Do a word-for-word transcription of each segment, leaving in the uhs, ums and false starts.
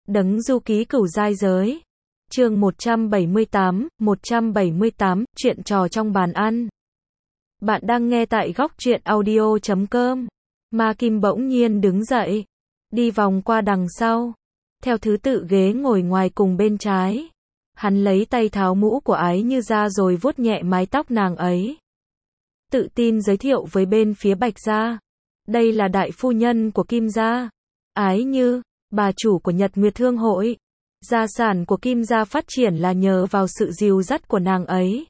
Đấng du ký cửu giai giới. Chương một trăm bảy mươi tám, một trăm bảy mươi tám, chuyện trò trong bàn ăn. Bạn đang nghe tại góc truyện audio chấm com. Ma Kim bỗng nhiên đứng dậy, đi vòng qua đằng sau, theo thứ tự ghế ngồi ngoài cùng bên trái. Hắn lấy tay tháo mũ của Ái Như ra rồi vuốt nhẹ mái tóc nàng ấy. Tự tin giới thiệu với bên phía Bạch gia. Đây là đại phu nhân của Kim gia. Ái Như, bà chủ của Nhật Nguyệt Thương hội. Gia sản của Kim gia phát triển là nhờ vào sự dìu dắt của nàng ấy.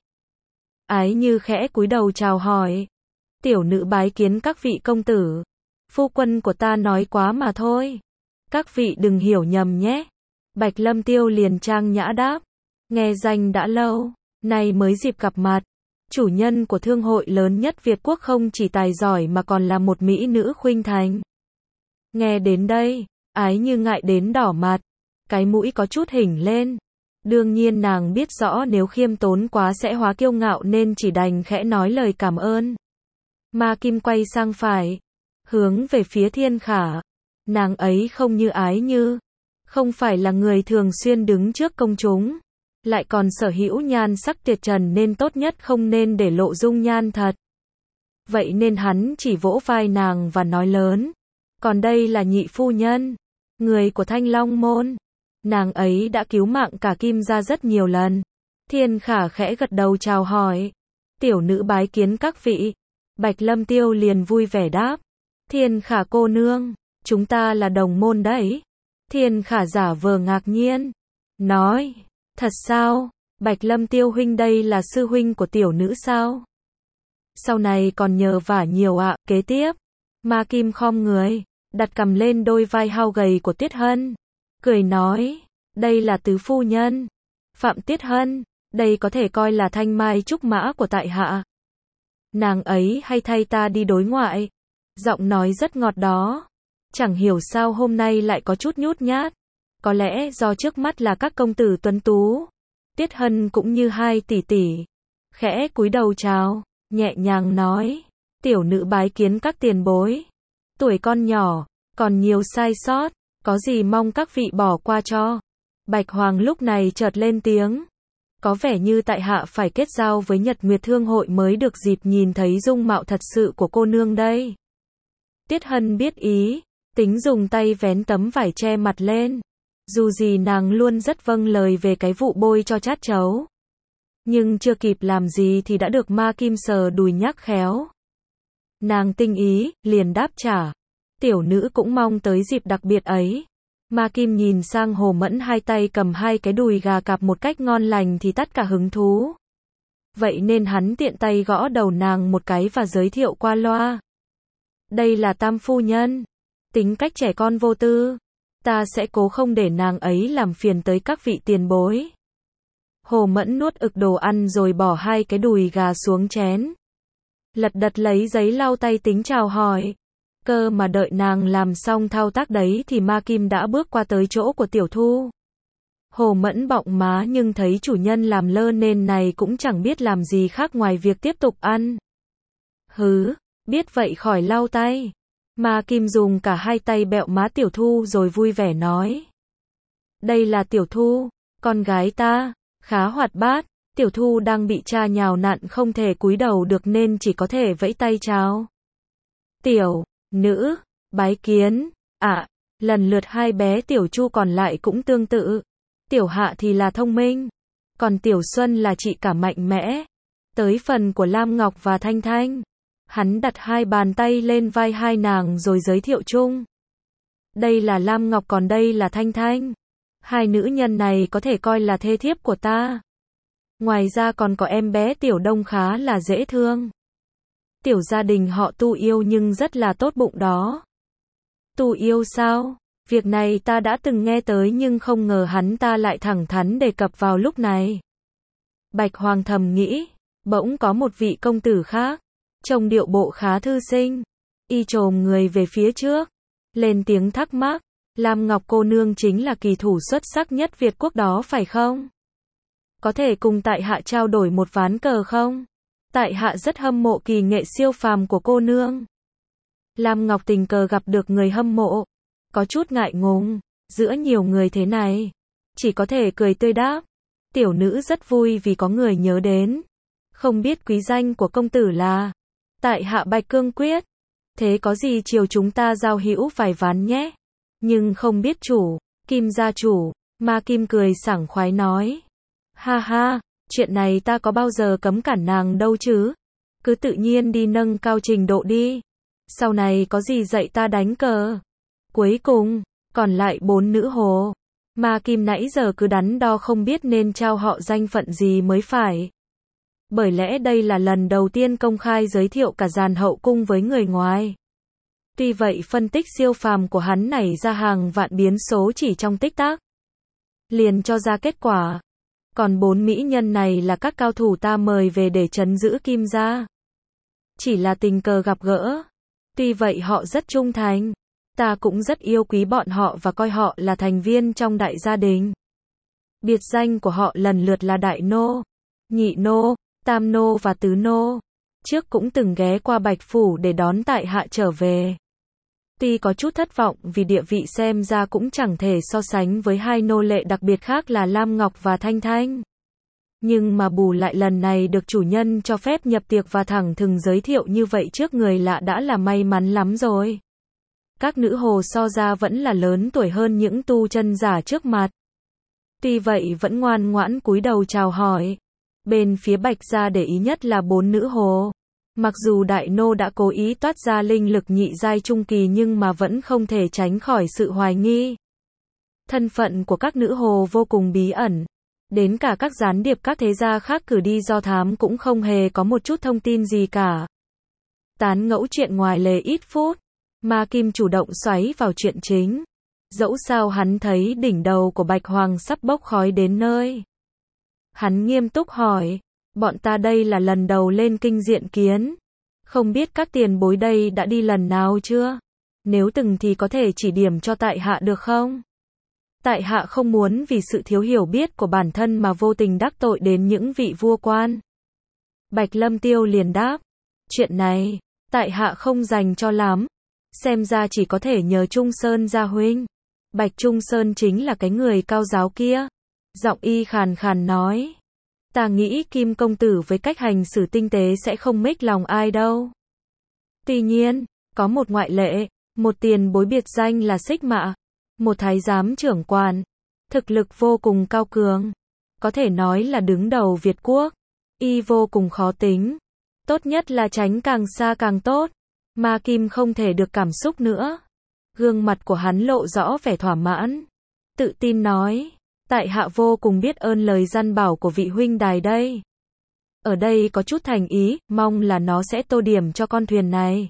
Ái Như khẽ cúi đầu chào hỏi. Tiểu nữ bái kiến các vị công tử. Phu quân của ta nói quá mà thôi. Các vị đừng hiểu nhầm nhé. Bạch Lâm Tiêu liền trang nhã đáp. Nghe danh đã lâu, nay mới dịp gặp mặt. Chủ nhân của thương hội lớn nhất Việt Quốc không chỉ tài giỏi mà còn là một mỹ nữ khuynh thành. Nghe đến đây, Ái Như ngại đến đỏ mặt, cái mũi có chút hỉnh lên. Đương nhiên nàng biết rõ nếu khiêm tốn quá sẽ hóa kiêu ngạo nên chỉ đành khẽ nói lời cảm ơn. Ma Kim quay sang phải, hướng về phía Thiên Khả. Nàng ấy không như Ái Như, không phải là người thường xuyên đứng trước công chúng, lại còn sở hữu nhan sắc tuyệt trần nên tốt nhất không nên để lộ dung nhan thật. Vậy nên hắn chỉ vỗ vai nàng và nói lớn. Còn đây là nhị phu nhân, người của Thanh Long môn. Nàng ấy đã cứu mạng cả Kim gia rất nhiều lần. Thiên Khả khẽ gật đầu chào hỏi. Tiểu nữ bái kiến các vị. Bạch Lâm Tiêu liền vui vẻ đáp. Thiên Khả cô nương, chúng ta là đồng môn đấy. Thiên Khả giả vờ ngạc nhiên, nói, thật sao? Bạch Lâm Tiêu huynh đây là sư huynh của tiểu nữ sao? Sau này còn nhờ vả nhiều ạ. Kế tiếp, Ma Kim khom người, đặt cầm lên đôi vai hao gầy của Tiết Hân, cười nói, đây là tứ phu nhân, Phạm Tiết Hân, đây có thể coi là thanh mai trúc mã của tại hạ. Nàng ấy hay thay ta đi đối ngoại, giọng nói rất ngọt đó, chẳng hiểu sao hôm nay lại có chút nhút nhát, có lẽ do trước mắt là các công tử tuấn tú. Tiết Hân cũng như hai tỷ tỷ, khẽ cúi đầu chào, nhẹ nhàng nói, tiểu nữ bái kiến các tiền bối. Tuổi con nhỏ, còn nhiều sai sót, có gì mong các vị bỏ qua cho. Bạch Hoàng lúc này chợt lên tiếng. Có vẻ như tại hạ phải kết giao với Nhật Nguyệt Thương hội mới được dịp nhìn thấy dung mạo thật sự của cô nương đây. Tiết Hân biết ý, tính dùng tay vén tấm vải che mặt lên. Dù gì nàng luôn rất vâng lời về cái vụ bôi cho chát chấu. Nhưng chưa kịp làm gì thì đã được Ma Kim sờ đùi nhắc khéo. Nàng tinh ý, liền đáp trả. Tiểu nữ cũng mong tới dịp đặc biệt ấy. Ma Kim nhìn sang Hồ Mẫn hai tay cầm hai cái đùi gà cạp một cách ngon lành thì tất cả hứng thú. Vậy nên hắn tiện tay gõ đầu nàng một cái và giới thiệu qua loa. Đây là tam phu nhân. Tính cách trẻ con vô tư. Ta sẽ cố không để nàng ấy làm phiền tới các vị tiền bối. Hồ Mẫn nuốt ực đồ ăn rồi bỏ hai cái đùi gà xuống chén. Lật đật lấy giấy lau tay tính chào hỏi. Cơ mà đợi nàng làm xong thao tác đấy thì Ma Kim đã bước qua tới chỗ của Tiểu Thu. Hồ Mẫn bọng má nhưng thấy chủ nhân làm lơ nên này cũng chẳng biết làm gì khác ngoài việc tiếp tục ăn. Hứ, biết vậy khỏi lau tay. Ma Kim dùng cả hai tay bẹo má Tiểu Thu rồi vui vẻ nói. Đây là Tiểu Thu, con gái ta, khá hoạt bát. Tiểu Thu đang bị cha nhào nặn không thể cúi đầu được nên chỉ có thể vẫy tay chào. Tiểu nữ, bái kiến. ạ, à, lần lượt hai bé Tiểu Chu còn lại cũng tương tự. Tiểu Hạ thì là thông minh, còn Tiểu Xuân là chị cả mạnh mẽ. Tới phần của Lam Ngọc và Thanh Thanh, hắn đặt hai bàn tay lên vai hai nàng rồi giới thiệu chung. Đây là Lam Ngọc còn đây là Thanh Thanh. Hai nữ nhân này có thể coi là thê thiếp của ta. Ngoài ra còn có em bé Tiểu Đông khá là dễ thương. Tiểu gia đình họ Tu yêu nhưng rất là tốt bụng đó. Tu yêu sao? Việc này ta đã từng nghe tới nhưng không ngờ hắn ta lại thẳng thắn đề cập vào lúc này. Bạch Hoàng thầm nghĩ, bỗng có một vị công tử khác, trông điệu bộ khá thư sinh, y chồm người về phía trước, lên tiếng thắc mắc, Lam Ngọc cô nương chính là kỳ thủ xuất sắc nhất Việt Quốc đó phải không? Có thể cùng tại hạ trao đổi một ván cờ không? Tại hạ rất hâm mộ kỳ nghệ siêu phàm của cô nương. Lam Ngọc tình cờ gặp được người hâm mộ, có chút ngại ngùng, giữa nhiều người thế này. Chỉ có thể cười tươi đáp. Tiểu nữ rất vui vì có người nhớ đến. Không biết quý danh của công tử là. Tại hạ Bạch Cương Quyết. Thế có gì chiều chúng ta giao hữu vài ván nhé. Nhưng không biết chủ. Kim gia chủ. Ma Kim cười sảng khoái nói. Ha ha, chuyện này ta có bao giờ cấm cản nàng đâu chứ. Cứ tự nhiên đi nâng cao trình độ đi. Sau này có gì dạy ta đánh cờ. Cuối cùng, còn lại bốn nữ hồ. Ma Kim nãy giờ cứ đắn đo không biết nên trao họ danh phận gì mới phải. Bởi lẽ đây là lần đầu tiên công khai giới thiệu cả dàn hậu cung với người ngoài. Tuy vậy phân tích siêu phàm của hắn nảy ra hàng vạn biến số chỉ trong tích tắc. Liền cho ra kết quả. Còn bốn mỹ nhân này là các cao thủ ta mời về để trấn giữ Kim gia. Chỉ là tình cờ gặp gỡ. Tuy vậy họ rất trung thành. Ta cũng rất yêu quý bọn họ và coi họ là thành viên trong đại gia đình. Biệt danh của họ lần lượt là Đại Nô, Nhị Nô, Tam Nô và Tứ Nô. Trước cũng từng ghé qua Bạch Phủ để đón tại hạ trở về. Tuy có chút thất vọng vì địa vị xem ra cũng chẳng thể so sánh với hai nô lệ đặc biệt khác là Lam Ngọc và Thanh Thanh. Nhưng mà bù lại lần này được chủ nhân cho phép nhập tiệc và thẳng thừng giới thiệu như vậy trước người lạ đã là may mắn lắm rồi. Các nữ hồ so ra vẫn là lớn tuổi hơn những tu chân giả trước mặt. Tuy vậy vẫn ngoan ngoãn cúi đầu chào hỏi. Bên phía Bạch gia để ý nhất là bốn nữ hồ. Mặc dù Đại Nô đã cố ý toát ra linh lực nhị giai trung kỳ nhưng mà vẫn không thể tránh khỏi sự hoài nghi. Thân phận của các nữ hồ vô cùng bí ẩn. Đến cả các gián điệp các thế gia khác cử đi do thám cũng không hề có một chút thông tin gì cả. Tán ngẫu chuyện ngoài lề ít phút. Ma Kim chủ động xoáy vào chuyện chính. Dẫu sao hắn thấy đỉnh đầu của Bạch Hoàng sắp bốc khói đến nơi. Hắn nghiêm túc hỏi. Bọn ta đây là lần đầu lên kinh diện kiến. Không biết các tiền bối đây đã đi lần nào chưa? Nếu từng thì có thể chỉ điểm cho tại hạ được không? Tại hạ không muốn vì sự thiếu hiểu biết của bản thân mà vô tình đắc tội đến những vị vua quan. Bạch Lâm Tiêu liền đáp. Chuyện này, tại hạ không dành cho lắm. Xem ra chỉ có thể nhờ Trung Sơn gia huynh. Bạch Trung Sơn chính là cái người cao giáo kia. Giọng y khàn khàn nói. Ta nghĩ Kim công tử với cách hành xử tinh tế sẽ không mếch lòng ai đâu. Tuy nhiên, có một ngoại lệ, một tiền bối biệt danh là Xích Mạ, một thái giám trưởng quan, thực lực vô cùng cao cường, có thể nói là đứng đầu Việt quốc, y vô cùng khó tính, tốt nhất là tránh càng xa càng tốt. Ma Kim không thể được cảm xúc nữa. Gương mặt của hắn lộ rõ vẻ thỏa mãn, tự tin nói. Tại hạ vô cùng biết ơn lời dăn bảo của vị huynh đài đây. Ở đây có chút thành ý, mong là nó sẽ tô điểm cho con thuyền này.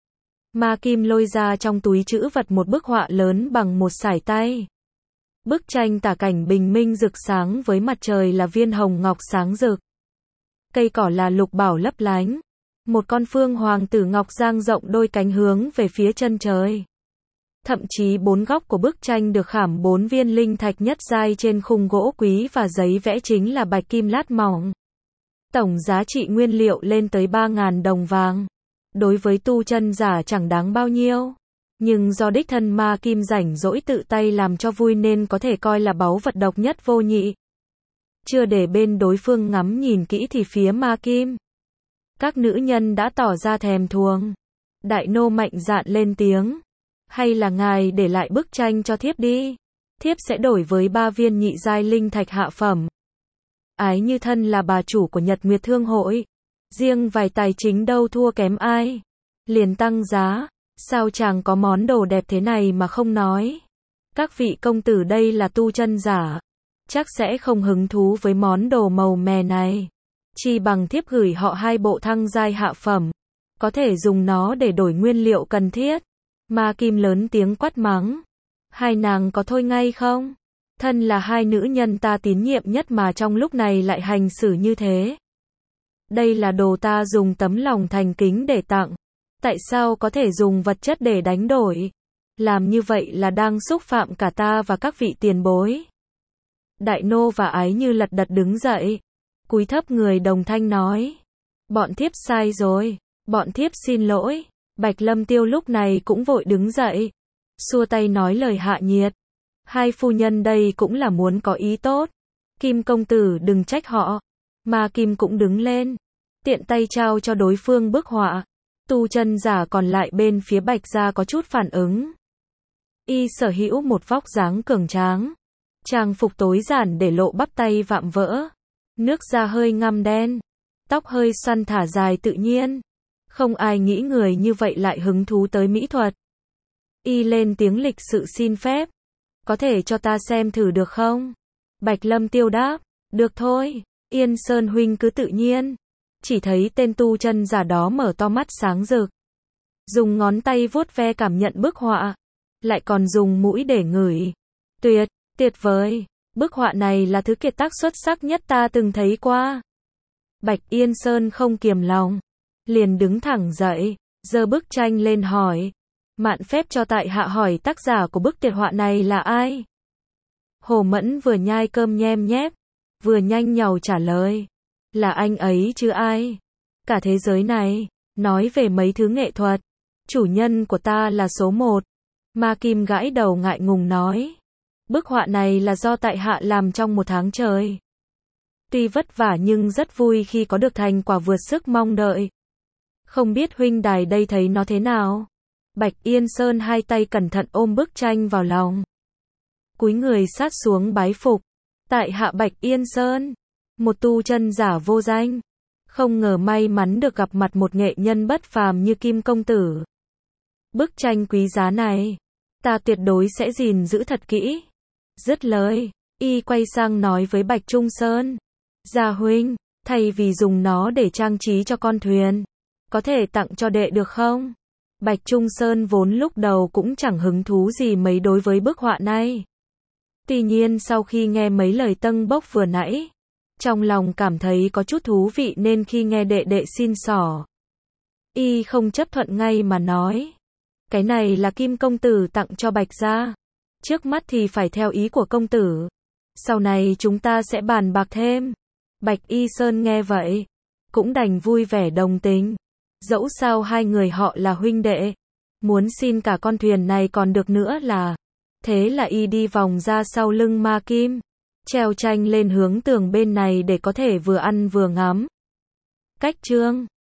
Ma Kim lôi ra trong túi trữ vật một bức họa lớn bằng một sải tay. Bức tranh tả cảnh bình minh rực sáng với mặt trời là viên hồng ngọc sáng rực. Cây cỏ là lục bảo lấp lánh. Một con phương hoàng tử ngọc dang rộng đôi cánh hướng về phía chân trời. Thậm chí bốn góc của bức tranh được khảm bốn viên linh thạch nhất giai trên khung gỗ quý và giấy vẽ chính là bạch kim lát mỏng. Tổng giá trị nguyên liệu lên tới ba nghìn đồng vàng. Đối với tu chân giả chẳng đáng bao nhiêu. Nhưng do đích thân Ma Kim rảnh rỗi tự tay làm cho vui nên có thể coi là báu vật độc nhất vô nhị. Chưa để bên đối phương ngắm nhìn kỹ thì phía Ma Kim. Các nữ nhân đã tỏ ra thèm thuồng. Đại Nô mạnh dạn lên tiếng. Hay là ngài để lại bức tranh cho thiếp đi. Thiếp sẽ đổi với ba viên nhị giai linh thạch hạ phẩm. Ái như thân là bà chủ của Nhật Nguyệt Thương hội. Riêng vài tài chính đâu thua kém ai. Liền tăng giá. Sao chàng có món đồ đẹp thế này mà không nói. Các vị công tử đây là tu chân giả. Chắc sẽ không hứng thú với món đồ màu mè này. Chi bằng thiếp gửi họ hai bộ thăng giai hạ phẩm. Có thể dùng nó để đổi nguyên liệu cần thiết. Ma Kim lớn tiếng quát mắng. Hai nàng có thôi ngay không? Thân là hai nữ nhân ta tín nhiệm nhất mà trong lúc này lại hành xử như thế. Đây là đồ ta dùng tấm lòng thành kính để tặng. Tại sao có thể dùng vật chất để đánh đổi? Làm như vậy là đang xúc phạm cả ta và các vị tiền bối. Đại Nô và Ái Như lật đật đứng dậy. Cúi thấp người đồng thanh nói. Bọn thiếp sai rồi. Bọn thiếp xin lỗi. Bạch Lâm Tiêu lúc này cũng vội đứng dậy. Xua tay nói lời hạ nhiệt. Hai phu nhân đây cũng là muốn có ý tốt. Kim công tử đừng trách họ. Ma Kim cũng đứng lên, tiện tay trao cho đối phương bức họa. Tu chân giả còn lại bên phía Bạch gia có chút phản ứng. Y sở hữu một vóc dáng cường tráng, trang phục tối giản để lộ bắp tay vạm vỡ, nước da hơi ngăm đen, tóc hơi xoăn thả dài tự nhiên. Không ai nghĩ người như vậy lại hứng thú tới mỹ thuật. Y lên tiếng lịch sự xin phép. Có thể cho ta xem thử được không? Bạch Lâm Tiêu đáp. Được thôi, Yên Sơn huynh cứ tự nhiên. Chỉ thấy tên tu chân giả đó mở to mắt sáng rực, dùng ngón tay vuốt ve cảm nhận bức họa, lại còn dùng mũi để ngửi. Tuyệt, tuyệt vời, bức họa này là thứ kiệt tác xuất sắc nhất ta từng thấy qua. Bạch Yên Sơn không kiềm lòng, liền đứng thẳng dậy, giơ bức tranh lên hỏi. Mạn phép cho tại hạ hỏi tác giả của bức tuyệt họa này là ai? Hồ Mẫn vừa nhai cơm nhem nhép, vừa nhanh nhảu trả lời. Là anh ấy chứ ai? Cả thế giới này, nói về mấy thứ nghệ thuật, chủ nhân của ta là số một. Ma Kim gãi đầu ngại ngùng nói. Bức họa này là do tại hạ làm trong một tháng trời. Tuy vất vả nhưng rất vui khi có được thành quả vượt sức mong đợi. Không biết huynh đài đây thấy nó thế nào? Bạch Yên Sơn hai tay cẩn thận ôm bức tranh vào lòng, cúi người sát xuống bái phục. Tại hạ Bạch Yên Sơn, một tu chân giả vô danh, không ngờ may mắn được gặp mặt một nghệ nhân bất phàm như Kim công tử. Bức tranh quý giá này, ta tuyệt đối sẽ gìn giữ thật kỹ. Dứt lời, y quay sang nói với Bạch Trung Sơn. Gia huynh, thay vì dùng nó để trang trí cho con thuyền, có thể tặng cho đệ được không? Bạch Trung Sơn vốn lúc đầu cũng chẳng hứng thú gì mấy đối với bức họa này. Tuy nhiên sau khi nghe mấy lời tâng bốc vừa nãy, trong lòng cảm thấy có chút thú vị nên khi nghe đệ đệ xin xỏ, y không chấp thuận ngay mà nói. Cái này là Kim công tử tặng cho Bạch gia. Trước mắt thì phải theo ý của công tử. Sau này chúng ta sẽ bàn bạc thêm. Bạch Y Sơn nghe vậy, cũng đành vui vẻ đồng tình. Dẫu sao hai người họ là huynh đệ, muốn xin cả con thuyền này còn được nữa là. Thế là y đi vòng ra sau lưng Ma Kim, treo tranh lên hướng tường bên này để có thể vừa ăn vừa ngắm. Cách chương